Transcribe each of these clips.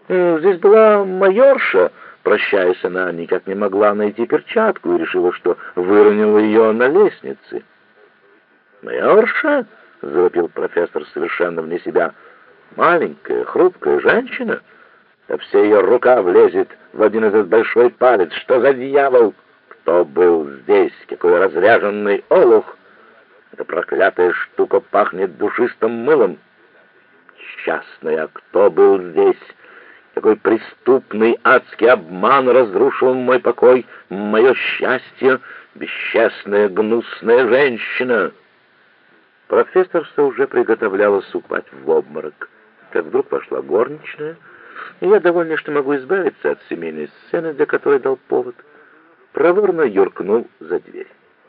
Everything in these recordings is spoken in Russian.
Здесь была майорша. Прощаясь, она никак не могла найти перчатку и решила, что выронила ее на лестнице. «Майорша?» — завопил профессор совершенно вне себя. «Маленькая, хрупкая женщина? Да вся ее рука влезет в один этот большой палец. Что за дьявол? Кто был здесь? Какой разряженный олух! Эта проклятая штука пахнет душистым мылом. Счастная, кто был здесь? Какой преступный адский обман разрушил мой покой, мое счастье, бесчестная, гнусная женщина!» Профессорша уже приготовлялась упасть в обморок, как вдруг вошла горничная, и я, довольный, что могу избавиться от семейной сцены, для которой дал повод, проворно юркнул за дверь.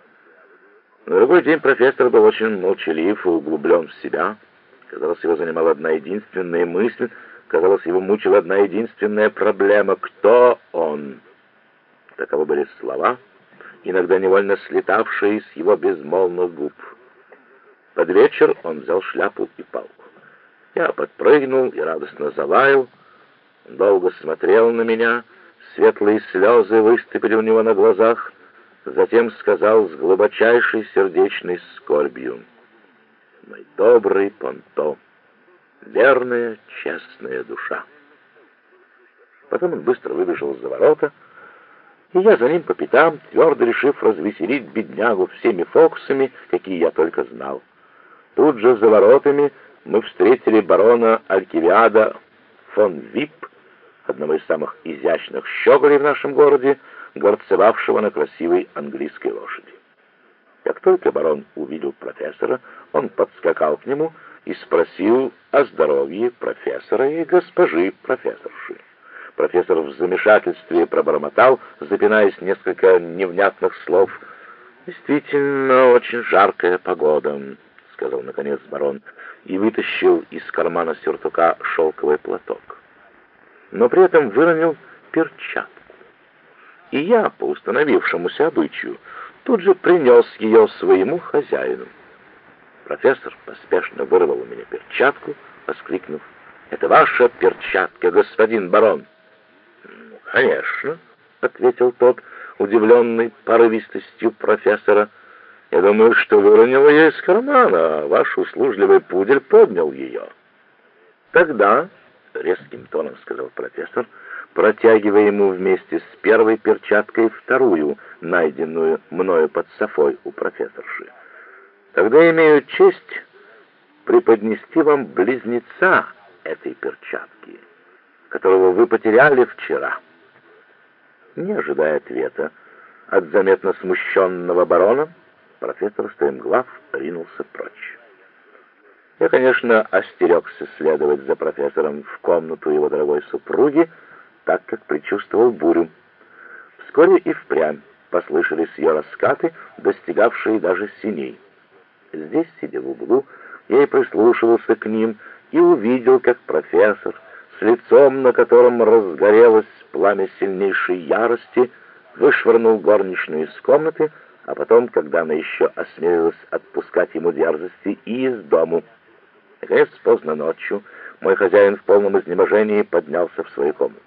На другой день профессор был очень молчалив и углублен в себя. Казалось, его занимала одна единственная мысль, казалось, его мучила одна единственная проблема — кто он? Таковы были слова, иногда невольно слетавшие с его безмолвных губ. Под вечер он взял шляпу и палку. Я подпрыгнул и радостно залаял. Он долго смотрел на меня, светлые слезы выступили у него на глазах, затем сказал с глубочайшей сердечной скорбью: «Мой добрый Понто, верная, честная душа». Потом он быстро выбежал за ворота, и я за ним по пятам, твердо решив развеселить беднягу всеми фокусами, какие я только знал. Тут же за воротами мы встретили барона Алькивиада фон Вип, одного из самых изящных щеголей в нашем городе, горцевавшего на красивой английской лошади. Как только барон увидел профессора, он подскакал к нему и спросил о здоровье профессора и госпожи профессорши. Профессор в замешательстве пробормотал, запинаясь несколько невнятных слов: «Действительно, очень жаркая погода», — сказал наконец барон, и вытащил из кармана сюртука шелковый платок. Но при этом выронил перчатку. И я, по установившемуся обычаю, тут же принес ее своему хозяину. Профессор поспешно вырвал у меня перчатку, воскликнув: «Это ваша перчатка, господин барон!» «Ну, конечно», — ответил тот, удивленный порывистостью профессора. «Я думаю, что выронил ее из кармана, а ваш услужливый пудель поднял ее». «Тогда», — резким тоном сказал профессор, протягивая ему вместе с первой перчаткой вторую, найденную мною под софой у профессорши, «тогда имею честь преподнести вам близнеца этой перчатки, которого вы потеряли вчера». Не ожидая ответа от заметно смущенного барона, профессор стремглав ринулся прочь. Я, конечно, остерегся следовать за профессором в комнату его дорогой супруги, так как предчувствовал бурю. Вскоре и впрямь послышались ее раскаты, достигавшие даже синей. Здесь, сидя в углу, я и прислушивался к ним, и увидел, как профессор, с лицом, на котором разгорелось пламя сильнейшей ярости, вышвырнул горничную из комнаты, а потом, когда она еще осмелилась отпускать ему дерзости, и из дому. Наконец, поздно ночью, мой хозяин в полном изнеможении поднялся в свою комнату.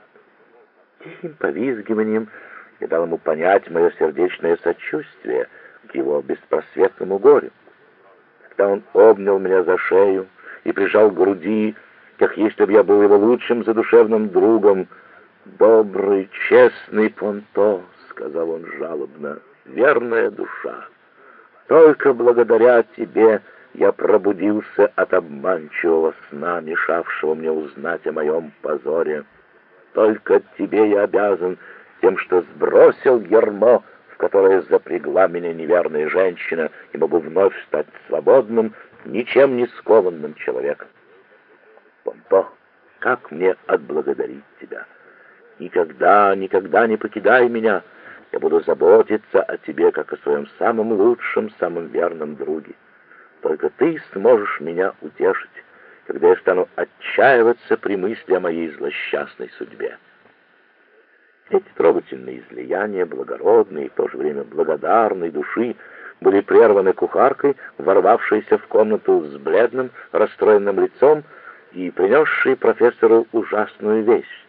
Тихим повизгиванием я дал ему понять мое сердечное сочувствие к его беспросветному горю. Когда он обнял меня за шею и прижал к груди, как если бы я был его лучшим задушевным другом: «Добрый, честный Понто», — сказал он жалобно, — «верная душа, только благодаря тебе я пробудился от обманчивого сна, мешавшего мне узнать о моем позоре. Только тебе я обязан тем, что сбросил ярмо, в которое запрягла меня неверная женщина, и могу вновь стать свободным, ничем не скованным человеком. Понто, как мне отблагодарить тебя? Никогда, никогда не покидай меня. Я буду заботиться о тебе, как о своем самом лучшем, самом верном друге. Только ты сможешь меня утешить, когда я стану отчаиваться при мысли о моей злосчастной судьбе». Эти трогательные излияния благородной и в то же время благодарной души были прерваны кухаркой, ворвавшейся в комнату с бледным, расстроенным лицом и принесший профессору ужасную весть.